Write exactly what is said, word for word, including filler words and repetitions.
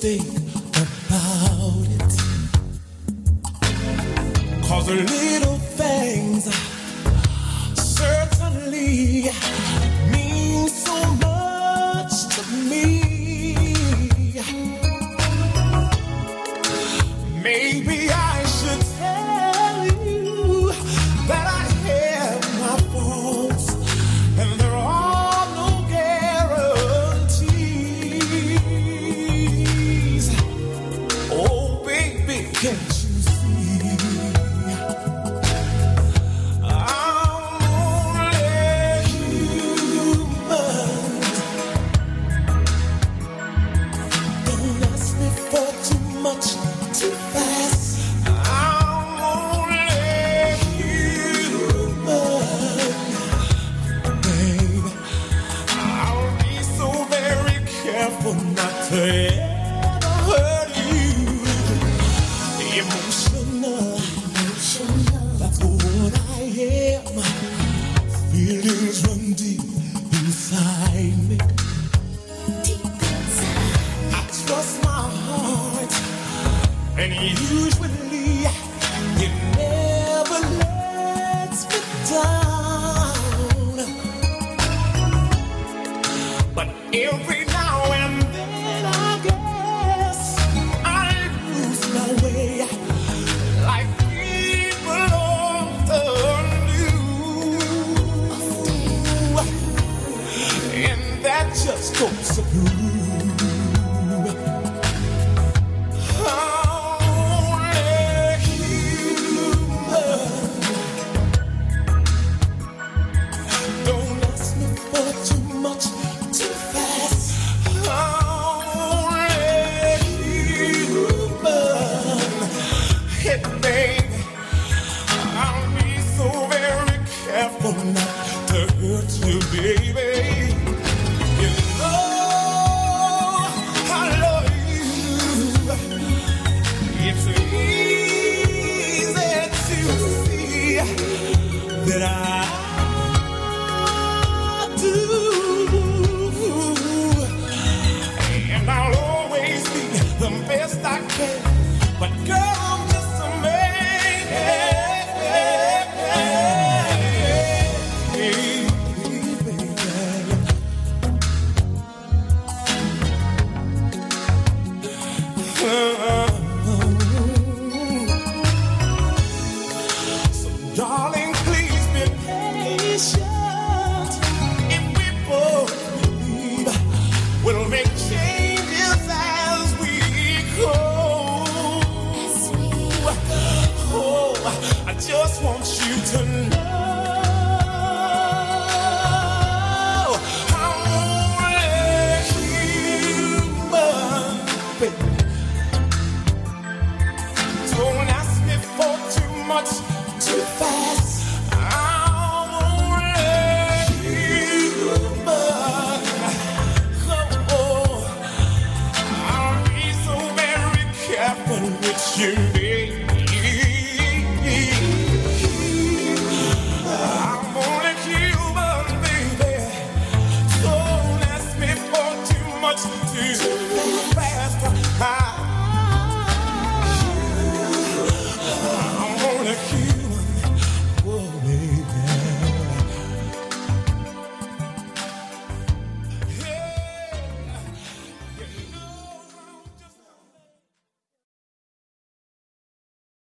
think about it. 'Cause the little things certainly mean so much to me. Maybe I should tell you that I have my faults, and there are no guarantees. Oh, baby, can't you see? I'm only human. Don't ask me for too much too fast. I'm only human, babe. I'll be so very careful not to ever hurt you. Emotional, that's what I am. Feelings run deep inside me. I trust my heart, and usually it never lets me down. But every now and then I guess I lose my way, like people often do. And that just goes to prove not to hurt you, baby. You know I love you. It's easy to see that I do, and I'll always be the best I can. But girl, I'm just a man. So darling, please be patient. If we both believe, we'll make changes as we go. Oh, I just want you to know I'm only human, baby. Don't ask me for too much too fast. I'm only human. Oh, I'll be so very careful with you.